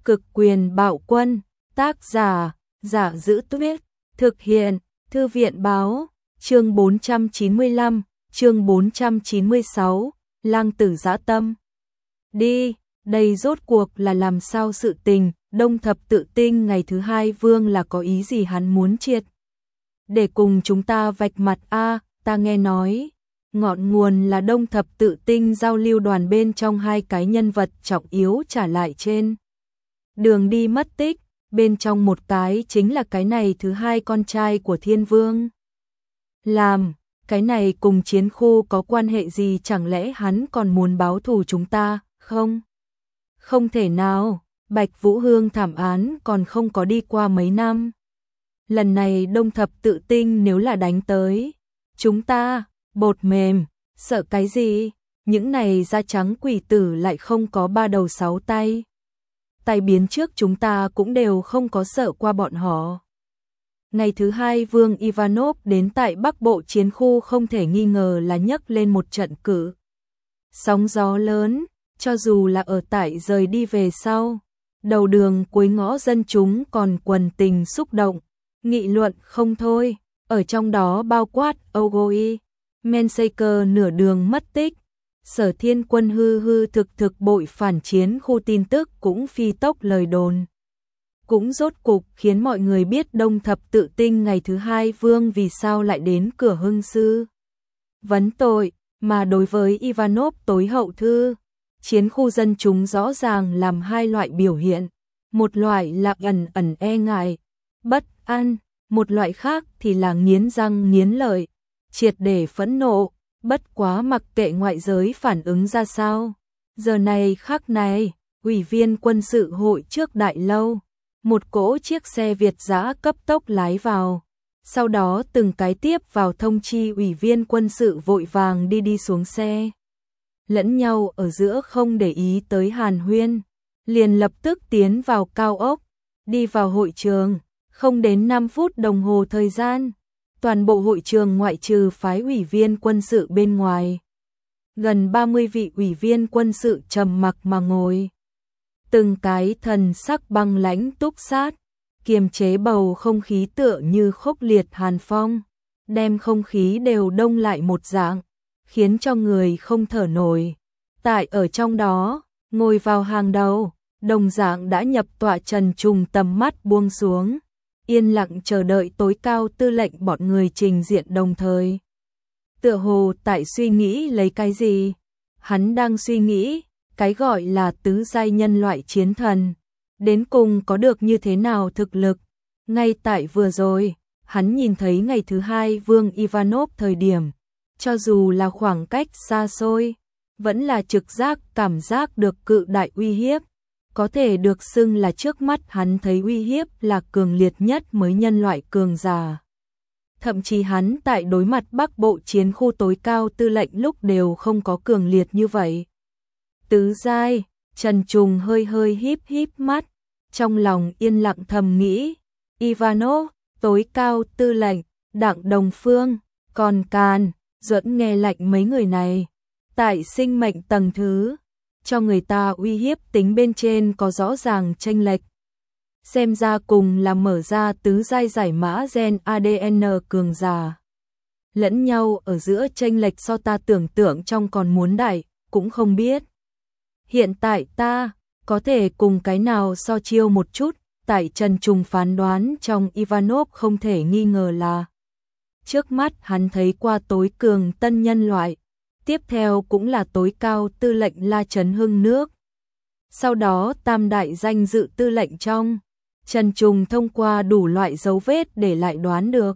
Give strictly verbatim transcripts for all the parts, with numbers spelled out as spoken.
Cực quyền bạo quân, tác giả, Giả Giữ Tuyết, thực hiện, Thư viện báo, chương bốn trăm chín mươi lăm, chương bốn trăm chín mươi sáu, Lang tử dã tâm. Đi, đây rốt cuộc là làm sao sự tình, Đông Thập Tự Tinh ngày thứ hai vương là có ý gì hắn muốn triệt. Để cùng chúng ta vạch mặt a, ta nghe nói, ngọn nguồn là Đông Thập Tự Tinh giao lưu đoàn bên trong hai cái nhân vật trọng yếu trả lại trên đường đi mất tích, bên trong một cái chính là cái này thứ hai con trai của Thiên Vương. Làm, cái này cùng chiến khu có quan hệ gì, chẳng lẽ hắn còn muốn báo thù chúng ta, không? Không thể nào, Bạch Vũ Hương thảm án còn không có đi qua mấy năm. Lần này Đông Thập Tự Tinh nếu là đánh tới, chúng ta, bột mềm, sợ cái gì? Những này da trắng quỷ tử lại không có ba đầu sáu tay. Tai biến trước chúng ta cũng đều không có sợ qua bọn họ. Ngày thứ hai Vương Ivanov đến tại Bắc Bộ chiến khu không thể nghi ngờ là nhấc lên một trận cử sóng gió lớn, cho dù là ở tại rời đi về sau, đầu đường cuối ngõ dân chúng còn quần tình xúc động, nghị luận không thôi, ở trong đó bao quát Ogoi, Mensaker nửa đường mất tích, Sở Thiên Quân hư hư thực thực bội phản chiến khu tin tức cũng phi tốc lời đồn. Cũng rốt cục khiến mọi người biết Đông Thập Tự Tinh ngày thứ hai vương vì sao lại đến cửa hưng sư vấn tội, mà đối với Ivanov tối hậu thư, chiến khu dân chúng rõ ràng làm hai loại biểu hiện, một loại là ẩn ẩn e ngại, bất an, một loại khác thì là nghiến răng nghiến lợi, triệt để phẫn nộ, bất quá mặc kệ ngoại giới phản ứng ra sao. Giờ này khắc này, ủy viên quân sự hội trước đại lâu, một cỗ chiếc xe Việt dã cấp tốc lái vào, sau đó từng cái tiếp vào thông chi ủy viên quân sự vội vàng đi đi xuống xe. Lẫn nhau ở giữa không để ý tới hàn huyên, liền lập tức tiến vào cao ốc, đi vào hội trường, không đến năm phút đồng hồ thời gian, toàn bộ hội trường ngoại trừ phái ủy viên quân sự bên ngoài. Gần ba mươi vị ủy viên quân sự trầm mặc mà ngồi. Từng cái thần sắc băng lãnh túc sát, kiềm chế bầu không khí tựa như khốc liệt hàn phong, đem không khí đều đông lại một dạng, khiến cho người không thở nổi. Tại ở trong đó, ngồi vào hàng đầu, đồng dạng đã nhập tọa Trần Trùng tầm mắt buông xuống, yên lặng chờ đợi tối cao tư lệnh bọn người trình diện đồng thời. Tựa hồ tại suy nghĩ lấy cái gì? Hắn đang suy nghĩ, cái gọi là tứ giai nhân loại chiến thần, đến cùng có được như thế nào thực lực. Ngay tại vừa rồi, hắn nhìn thấy ngày thứ hai Vương Ivanov thời điểm, cho dù là khoảng cách xa xôi, vẫn là trực giác cảm giác được cự đại uy hiếp, có thể được xưng là trước mắt hắn thấy uy hiếp là cường liệt nhất mới nhân loại cường giả. Thậm chí hắn tại đối mặt Bắc Bộ chiến khu tối cao tư lệnh lúc đều không có cường liệt như vậy. Tứ giai, Trần Trùng hơi hơi híp híp mắt, trong lòng yên lặng thầm nghĩ, Ivanov, tối cao tư lệnh, Đặng Đồng Phương, còn Càn, Duẫn nghe lạnh mấy người này, tại sinh mệnh tầng thứ, cho người ta uy hiếp tính bên trên có rõ ràng chênh lệch. Xem ra cùng là mở ra tứ giai giải mã gen a đê en cường giả. Lẫn nhau ở giữa chênh lệch so ta tưởng tượng trong còn muốn đại, cũng không biết. Hiện tại ta, có thể cùng cái nào so chiêu một chút, tại Trần Trùng phán đoán trong Ivanov không thể nghi ngờ là trước mắt hắn thấy qua tối cường tân nhân loại, tiếp theo cũng là tối cao tư lệnh La Trấn Hưng nước. Sau đó tam đại danh dự tư lệnh trong, Trần Trùng thông qua đủ loại dấu vết để lại đoán được.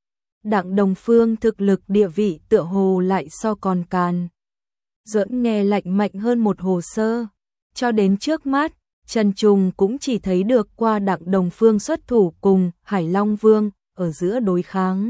Đặng Đồng Phương thực lực địa vị tựa hồ lại so còn Càn Duẫn nghe lạnh mạnh hơn một hồ sơ. Cho đến trước mắt, Trần Trùng cũng chỉ thấy được qua Đặng Đồng Phương xuất thủ cùng Hải Long Vương ở giữa đối kháng.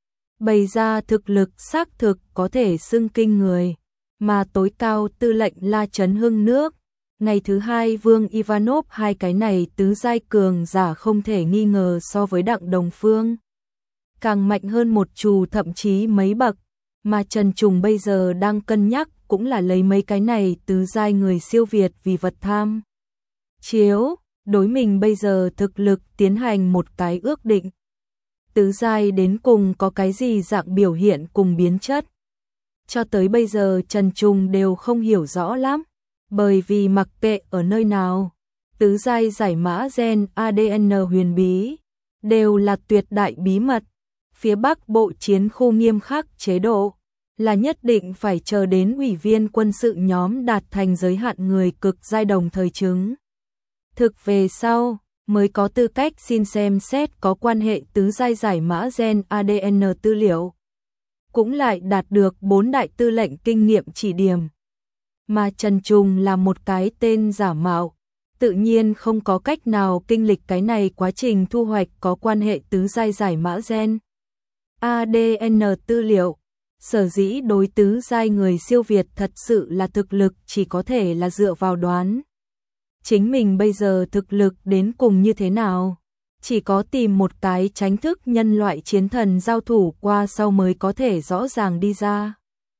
Bày ra thực lực xác thực có thể xưng kinh người, mà tối cao tư lệnh La Trấn Hưng nước. Ngày thứ hai Vương Ivanov hai cái này tứ giai cường giả không thể nghi ngờ so với Đặng Đồng Phương càng mạnh hơn một chù thậm chí mấy bậc, mà Trần Trùng bây giờ đang cân nhắc cũng là lấy mấy cái này tứ giai người siêu việt vì vật tham chiếu, đối mình bây giờ thực lực tiến hành một cái ước định. Tứ giai đến cùng có cái gì dạng biểu hiện cùng biến chất. Cho tới bây giờ Trần Trùng đều không hiểu rõ lắm, bởi vì mặc kệ ở nơi nào, tứ giai giải mã gen a đê en huyền bí, đều là tuyệt đại bí mật. Phía Bắc bộ chiến khu nghiêm khắc chế độ, là nhất định phải chờ đến ủy viên quân sự nhóm đạt thành giới hạn người cực giai đồng thời chứng thực về sau, mới có tư cách xin xem xét có quan hệ tứ giai giải mã gen a đê en tư liệu. Cũng lại đạt được bốn đại tư lệnh kinh nghiệm chỉ điểm. Mà Trần Trùng là một cái tên giả mạo, tự nhiên không có cách nào kinh lịch cái này quá trình thu hoạch có quan hệ tứ giai giải mã gen a đê en tư liệu. Sở dĩ đối tứ giai người siêu việt thật sự là thực lực chỉ có thể là dựa vào đoán. Chính mình bây giờ thực lực đến cùng như thế nào? Chỉ có tìm một cái tránh thức nhân loại chiến thần giao thủ qua sau mới có thể rõ ràng đi ra.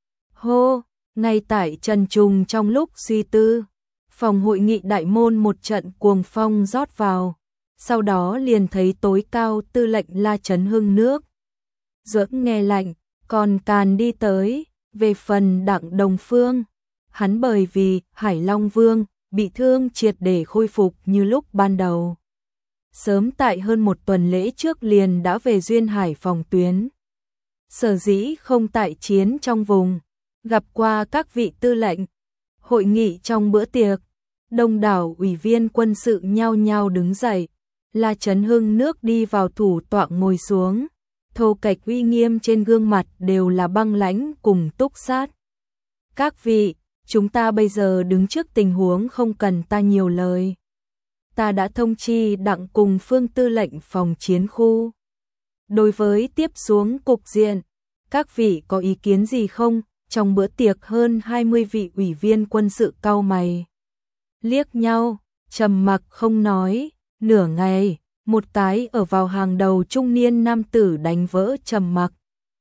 Hô, ngay tại Trần Trùng trong lúc suy tư, phòng hội nghị đại môn một trận cuồng phong rót vào, sau đó liền thấy tối cao tư lệnh La Trấn Hưng nước dưỡng nghe lạnh, còn càn đi tới. Về phần Đặng Đồng Phương, hắn bởi vì Hải Long Vương bị thương triệt để khôi phục như lúc ban đầu. Sớm tại hơn một tuần lễ trước liền đã về Duyên Hải phòng tuyến. Sở dĩ không tại chiến trong vùng, gặp qua các vị tư lệnh. Hội nghị trong bữa tiệc, đông đảo ủy viên quân sự nhao nhao đứng dậy. La Trấn Hưng nước đi vào thủ tọa ngồi xuống, thô kệch uy nghiêm trên gương mặt đều là băng lãnh cùng túc sát. Các vị, chúng ta bây giờ đứng trước tình huống không cần ta nhiều lời. Ta đã thông chi Đặng cùng Phương tư lệnh phòng chiến khu. Đối với tiếp xuống cục diện, các vị có ý kiến gì không? Trong bữa tiệc hơn hai mươi vị ủy viên quân sự cau mày, liếc nhau, trầm mặc không nói. Nửa ngày, một cái ở vào hàng đầu trung niên nam tử đánh vỡ trầm mặc.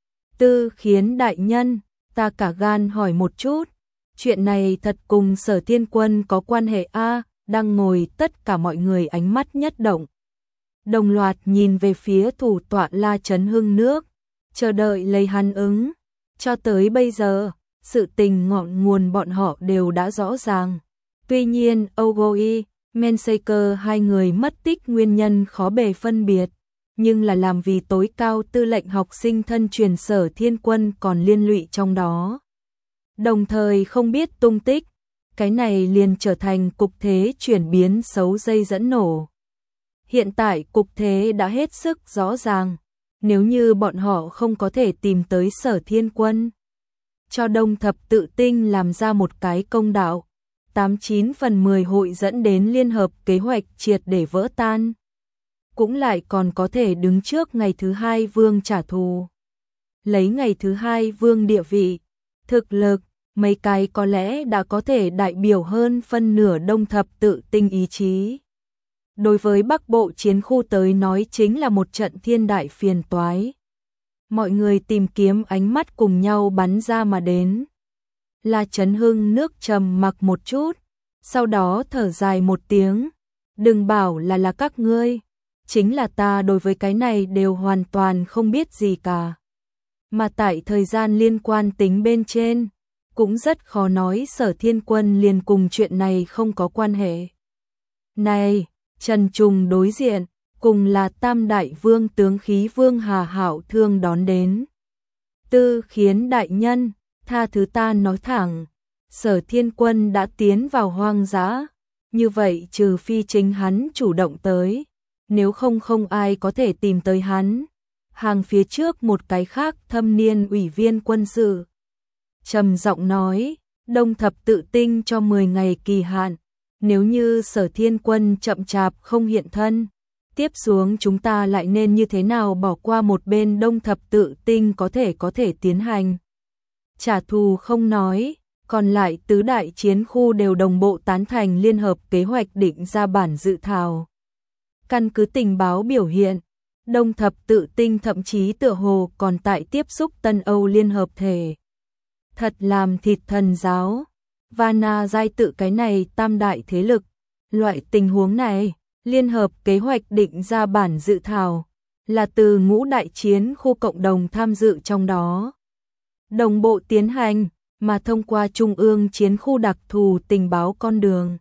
Tư Khiến đại nhân, ta cả gan hỏi một chút, chuyện này thật cùng Sở Thiên Quân có quan hệ a? Đang ngồi tất cả mọi người ánh mắt nhất động, đồng loạt nhìn về phía thủ tọa La Trấn Hưng nước, chờ đợi lấy hắn ứng. Cho tới bây giờ, sự tình ngọn nguồn bọn họ đều đã rõ ràng. Tuy nhiên, Ogoi, Mensaker hai người mất tích nguyên nhân khó bề phân biệt, nhưng là làm vì tối cao tư lệnh học sinh thân truyền Sở Thiên Quân còn liên lụy trong đó. Đồng thời không biết tung tích, cái này liền trở thành cục thế chuyển biến xấu dây dẫn nổ. Hiện tại cục thế đã hết sức rõ ràng, nếu như bọn họ không có thể tìm tới Sở Thiên Quân, cho Đông Thập Tự Tinh làm ra một cái công đạo, tám chín phần mười hội dẫn đến liên hợp kế hoạch triệt để vỡ tan. Cũng lại còn có thể đứng trước ngày thứ hai vương trả thù. Lấy ngày thứ hai vương địa vị, thực lực, mấy cái có lẽ đã có thể đại biểu hơn phân nửa Đông Thập Tự Tinh ý chí. Đối với Bắc Bộ chiến khu tới nói chính là một trận thiên đại phiền toái. Mọi người tìm kiếm ánh mắt cùng nhau bắn ra mà đến. La Trấn Hưng nước trầm mặc một chút, sau đó thở dài một tiếng. Đừng bảo là là các ngươi, chính là ta đối với cái này đều hoàn toàn không biết gì cả. Mà tại thời gian liên quan tính bên trên, cũng rất khó nói Sở Thiên Quân liền cùng chuyện này không có quan hệ. Này, Trần Trùng đối diện, cùng là Tam Đại Vương tướng khí Vương Hà Hạo Thương đón đến. Tư Khiến đại nhân, tha thứ ta nói thẳng, Sở Thiên Quân đã tiến vào hoang dã, như vậy trừ phi chính hắn chủ động tới, nếu không không ai có thể tìm tới hắn. Hàng phía trước một cái khác thâm niên ủy viên quân sự trầm giọng nói, Đông Thập Tự Tinh cho mười ngày kỳ hạn, nếu như Sở Thiên Quân chậm chạp không hiện thân, tiếp xuống chúng ta lại nên như thế nào bỏ qua một bên Đông Thập Tự Tinh có thể có thể tiến hành trả thù không nói, còn lại tứ đại chiến khu đều đồng bộ tán thành liên hợp kế hoạch định ra bản dự thảo. Căn cứ tình báo biểu hiện, Đông Thập Tự Tinh thậm chí tựa hồ còn tại tiếp xúc Tân Âu liên hợp thể. Thật làm thịt thần giáo, Vana giai tự cái này tam đại thế lực, loại tình huống này, Liên hợp kế hoạch định ra bản dự thảo, là từ ngũ đại chiến khu cộng đồng tham dự trong đó. Đồng bộ tiến hành, mà thông qua Trung ương chiến khu đặc thù tình báo con đường.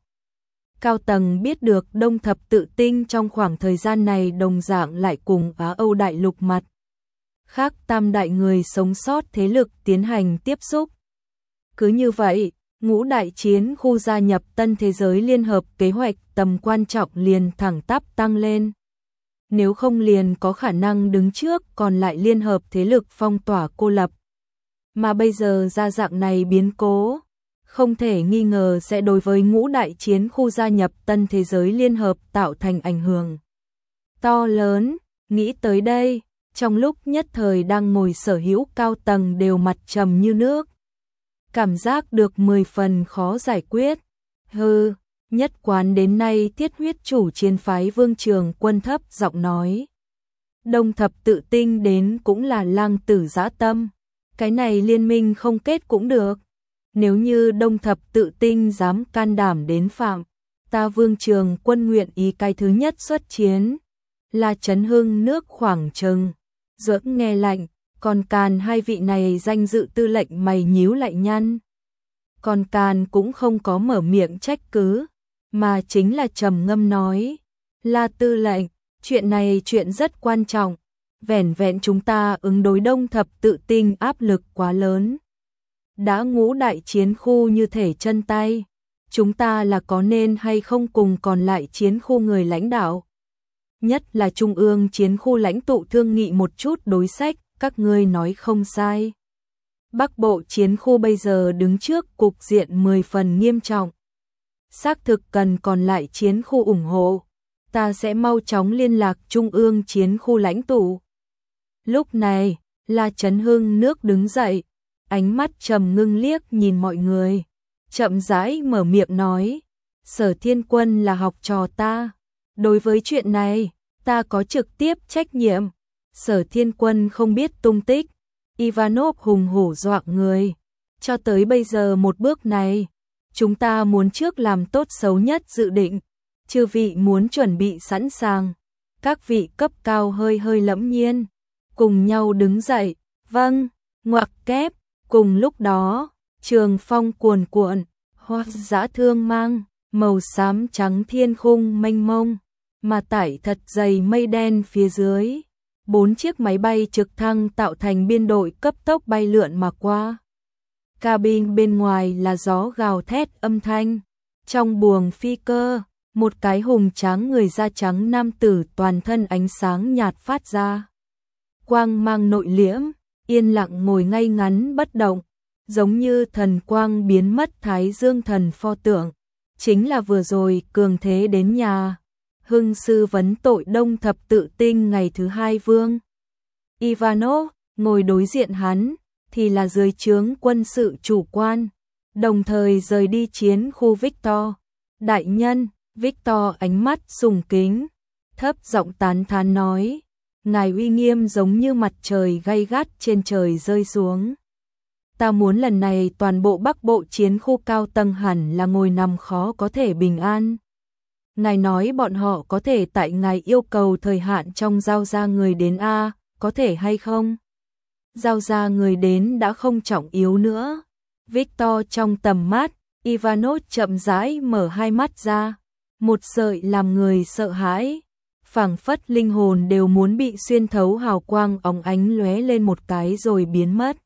Cao tầng biết được Đông Thập Tự Tinh trong khoảng thời gian này đồng dạng lại cùng Á Âu đại lục mặt khác tam đại người sống sót thế lực tiến hành tiếp xúc. Cứ như vậy, ngũ đại chiến khu gia nhập tân thế giới liên hợp kế hoạch tầm quan trọng liền thẳng tắp tăng lên. Nếu không liền có khả năng đứng trước còn lại liên hợp thế lực phong tỏa cô lập. Mà bây giờ ra dạng này biến cố, không thể nghi ngờ sẽ đối với ngũ đại chiến khu gia nhập tân thế giới liên hợp tạo thành ảnh hưởng to lớn. Nghĩ tới đây, trong lúc nhất thời đang ngồi sở hữu cao tầng đều mặt trầm như nước. Cảm giác được mười phần khó giải quyết. Hừ, nhất quán đến nay thiết huyết chủ chiến phái Vương Trường Quân thấp giọng nói. Đông Thập Tự Tinh đến cũng là lang tử dã tâm. Cái này liên minh không kết cũng được. Nếu như Đông Thập Tự Tinh dám can đảm đến phạm, ta Vương Trường Quân nguyện ý cái thứ nhất xuất chiến, là chấn hưng nước khoảng trừng. Dưỡng nghe lạnh, còn Càn hai vị này danh dự tư lệnh mày nhíu lại nhăn. Còn Càn cũng không có mở miệng trách cứ, mà chính là trầm ngâm nói, là tư lệnh, chuyện này chuyện rất quan trọng, vẻn vẹn chúng ta ứng đối Đông Thập Tự Tinh áp lực quá lớn. Đã ngũ đại chiến khu như thể chân tay, chúng ta là có nên hay không cùng còn lại chiến khu người lãnh đạo. Nhất là trung ương chiến khu lãnh tụ thương nghị một chút đối sách, các ngươi nói không sai. Bắc Bộ chiến khu bây giờ đứng trước cục diện mười phần nghiêm trọng. Xác thực cần còn lại chiến khu ủng hộ, ta sẽ mau chóng liên lạc trung ương chiến khu lãnh tụ. Lúc này, La Chấn Hưng nước đứng dậy, ánh mắt trầm ngưng liếc nhìn mọi người, chậm rãi mở miệng nói, Sở Thiên Quân là học trò ta, đối với chuyện này, ta có trực tiếp trách nhiệm. Sở Thiên Quân không biết tung tích, Ivanov hùng hổ dọa người. Cho tới bây giờ một bước này, chúng ta muốn trước làm tốt xấu nhất dự định, chư vị muốn chuẩn bị sẵn sàng. Các vị cấp cao hơi hơi lẫm nhiên, cùng nhau đứng dậy, vâng, ngoặc kép. Cùng lúc đó, trường phong cuồn cuộn, hoa dã thương mang, màu xám trắng thiên khung mênh mông, mà tải thật dày mây đen phía dưới. Bốn chiếc máy bay trực thăng tạo thành biên đội cấp tốc bay lượn mà qua. Cabin bên ngoài là gió gào thét âm thanh. Trong buồng phi cơ, một cái hùng tráng người da trắng nam tử toàn thân ánh sáng nhạt phát ra. Quang mang nội liễm, yên lặng ngồi ngay ngắn bất động, giống như thần quang biến mất Thái Dương thần pho tượng. Chính là vừa rồi cường thế đến nhà. Hưng sư vấn tội Đông Thập Tự Tinh ngày thứ hai vương. Ivanov ngồi đối diện hắn, thì là dưới trướng quân sự chủ quan, đồng thời rời đi chiến khu Victor. Đại nhân, Victor ánh mắt sùng kính, thấp giọng tán thán nói, ngài uy nghiêm giống như mặt trời gay gắt trên trời rơi xuống. Ta muốn lần này toàn bộ Bắc Bộ chiến khu cao tầng hẳn là ngồi nằm khó có thể bình an. Ngài nói bọn họ có thể tại ngài yêu cầu thời hạn trong giao ra người đến A, có thể hay không? Giao ra người đến đã không trọng yếu nữa. Victor trong tầm mắt, Ivanov chậm rãi mở hai mắt ra. Một sợi làm người sợ hãi. Phảng phất linh hồn đều muốn bị xuyên thấu hào quang óng ánh lóe lên một cái rồi biến mất.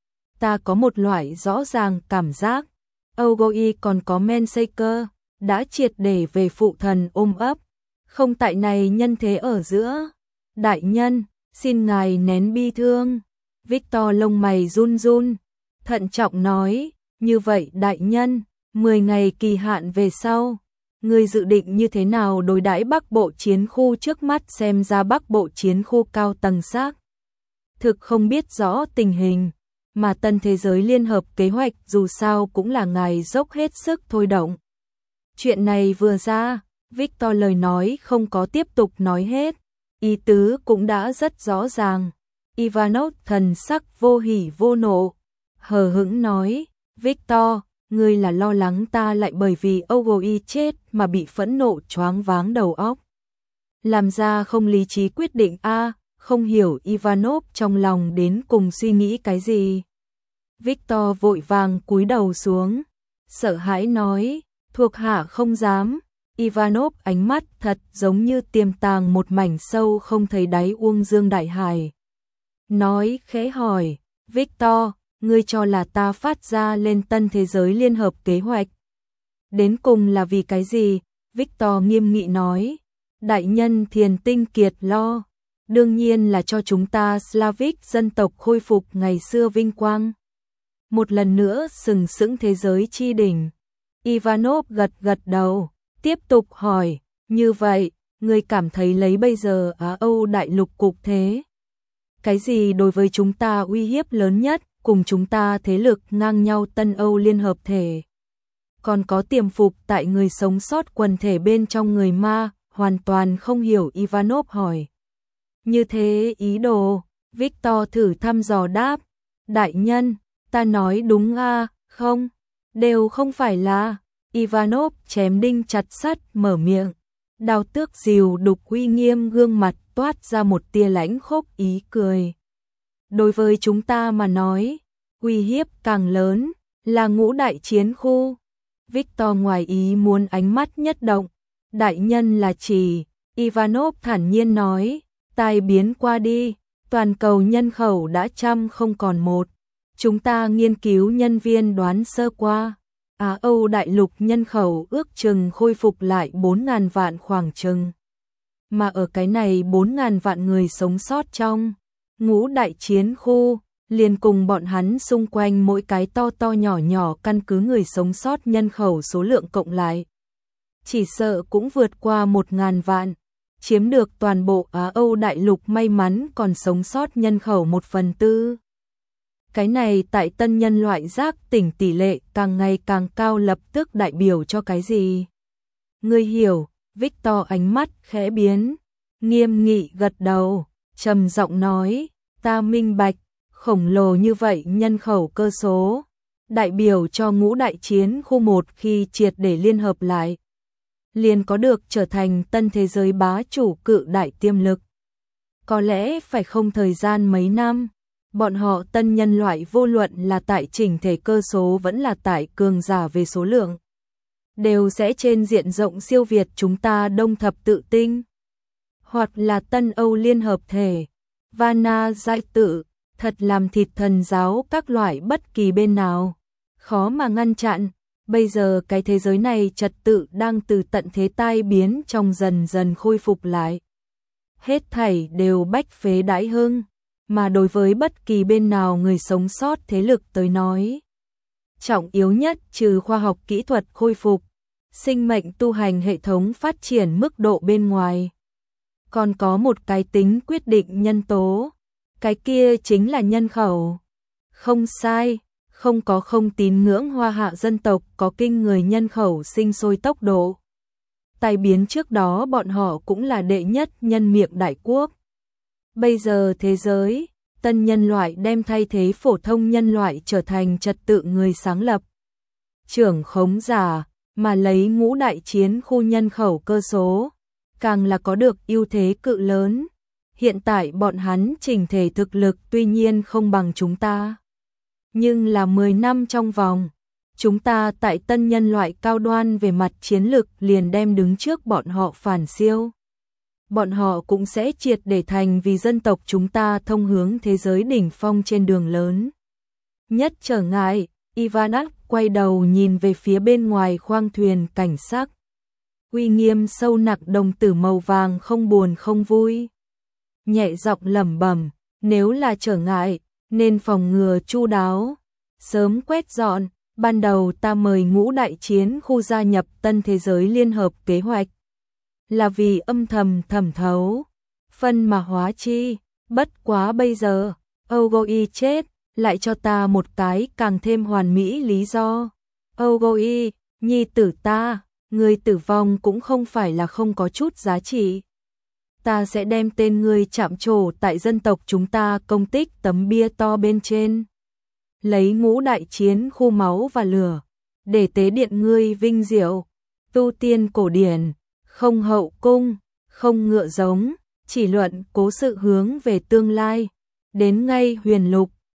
Ta có một loại rõ ràng cảm giác. Ogoi còn có Mensaker đã triệt để về phụ thần ôm ấp, không tại này nhân thế ở giữa. Đại nhân, xin ngài nén bi thương. Victor lông mày run run, thận trọng nói, như vậy đại nhân, mười ngày kỳ hạn về sau, người dự định như thế nào đối đãi Bắc Bộ chiến khu trước mắt? Xem ra Bắc Bộ chiến khu cao tầng xác thực không biết rõ tình hình, mà tân thế giới liên hợp kế hoạch dù sao cũng là ngài dốc hết sức thôi động. Chuyện này vừa ra, Victor lời nói không có tiếp tục nói hết, ý tứ cũng đã rất rõ ràng. Ivanov thần sắc vô hỉ vô nộ, hờ hững nói, Victor, ngươi là lo lắng ta lại bởi vì Ogoi chết mà bị phẫn nộ choáng váng đầu óc. làm ra không lý trí quyết định a, không hiểu Ivanov trong lòng đến cùng suy nghĩ cái gì. Victor vội vàng cúi đầu xuống, sợ hãi nói, thuộc hạ không dám. Ivanov ánh mắt thật giống như tiềm tàng một mảnh sâu không thấy đáy uông dương đại hải. Nói khẽ hỏi, Victor, ngươi cho là ta phát ra lên tân thế giới liên hợp kế hoạch. Đến cùng là vì cái gì? Victor nghiêm nghị nói, đại nhân Thiền Tinh Kiệt lo, đương nhiên là cho chúng ta Slavic dân tộc khôi phục ngày xưa vinh quang. Một lần nữa sừng sững thế giới chi đỉnh. Ivanov gật gật đầu, tiếp tục hỏi, như vậy, ngươi cảm thấy lấy bây giờ Á Âu đại lục cục thế? Cái gì đối với chúng ta uy hiếp lớn nhất, cùng chúng ta thế lực ngang nhau Tân Âu Liên Hợp Thể? Còn có tiềm phục tại người sống sót quần thể bên trong người ma, hoàn toàn không hiểu Ivanov hỏi. Như thế ý đồ, Victor thử thăm dò đáp, đại nhân, ta nói đúng a, không, đều không phải là. Ivanov chém đinh chặt sắt mở miệng, đao tước dìu đục uy nghiêm gương mặt toát ra một tia lãnh khốc ý cười. Đối với chúng ta mà nói, uy hiếp càng lớn là ngũ đại chiến khu. Victor ngoài ý muốn ánh mắt nhất động, đại nhân là chỉ, Ivanov thản nhiên nói, tai biến qua đi, toàn cầu nhân khẩu đã trăm không còn một. Chúng ta nghiên cứu nhân viên đoán sơ qua, Á Âu đại lục nhân khẩu ước chừng khôi phục lại bốn ngàn vạn khoảng chừng. Mà ở cái này bốn ngàn vạn người sống sót trong ngũ đại chiến khu, liền cùng bọn hắn xung quanh mỗi cái to to nhỏ nhỏ căn cứ người sống sót nhân khẩu số lượng cộng lại. Chỉ sợ cũng vượt qua một ngàn vạn, chiếm được toàn bộ Á Âu đại lục may mắn còn sống sót nhân khẩu một phần tư. Cái này tại tân nhân loại giác tỉnh tỷ lệ càng ngày càng cao lập tức đại biểu cho cái gì? Ngươi hiểu, Victor ánh mắt khẽ biến, nghiêm nghị gật đầu, trầm giọng nói, ta minh bạch, khổng lồ như vậy nhân khẩu cơ số, đại biểu cho ngũ đại chiến khu một khi triệt để liên hợp lại, liền có được trở thành tân thế giới bá chủ cự đại tiềm lực. Có lẽ phải không thời gian mấy năm, bọn họ tân nhân loại vô luận là tại chỉnh thể cơ số vẫn là tại cường giả về số lượng, đều sẽ trên diện rộng siêu việt chúng ta đông thập tự tinh, hoặc là Tân Âu Liên Hợp Thể, Vana Giải Tự, thật làm thịt thần giáo các loại bất kỳ bên nào, khó mà ngăn chặn. Bây giờ cái thế giới này trật tự đang từ tận thế tai biến trong dần dần khôi phục lại. Hết thảy đều bách phế đãi hưng, mà đối với bất kỳ bên nào người sống sót thế lực tới nói, trọng yếu nhất trừ khoa học kỹ thuật khôi phục, sinh mệnh tu hành hệ thống phát triển mức độ bên ngoài, còn có một cái tính quyết định nhân tố, cái kia chính là nhân khẩu. Không sai, không có không tín ngưỡng Hoa Hạ dân tộc có kinh người nhân khẩu sinh sôi tốc độ. Tai biến trước đó bọn họ cũng là đệ nhất nhân miệng đại quốc. Bây giờ thế giới, tân nhân loại đem thay thế phổ thông nhân loại trở thành trật tự người sáng lập. Trưởng khống giả, mà lấy ngũ đại chiến khu nhân khẩu cơ số, càng là có được ưu thế cự lớn. Hiện tại bọn hắn chỉnh thể thực lực tuy nhiên không bằng chúng ta, nhưng là mười năm trong vòng, chúng ta tại tân nhân loại cao đoan về mặt chiến lực liền đem đứng trước bọn họ phản siêu. Bọn họ cũng sẽ triệt để thành vì dân tộc chúng ta thông hướng thế giới đỉnh phong trên đường lớn. Nhất trở ngại, Ivanov quay đầu nhìn về phía bên ngoài khoang thuyền cảnh sắc. Uy nghiêm sâu nặng đồng tử màu vàng không buồn không vui. Nhẹ giọng lẩm bẩm, nếu là trở ngại, nên phòng ngừa chu đáo, sớm quét dọn. Ban đầu ta mời ngũ đại chiến khu gia nhập tân thế giới liên hợp kế hoạch, là vì âm thầm thẩm thấu, phân mà hóa chi, bất quá bây giờ, Ogoi chết, lại cho ta một cái càng thêm hoàn mỹ lý do. Ogoi, nhi tử ta, người tử vong cũng không phải là không có chút giá trị. Ta sẽ đem tên ngươi chạm trổ tại dân tộc chúng ta công tích tấm bia to bên trên. Lấy ngũ đại chiến khu máu và lửa, để tế điện ngươi vinh diệu, tu tiên cổ điển, không hậu cung, không ngựa giống, chỉ luận cố sự hướng về tương lai. Đến ngay huyền lục,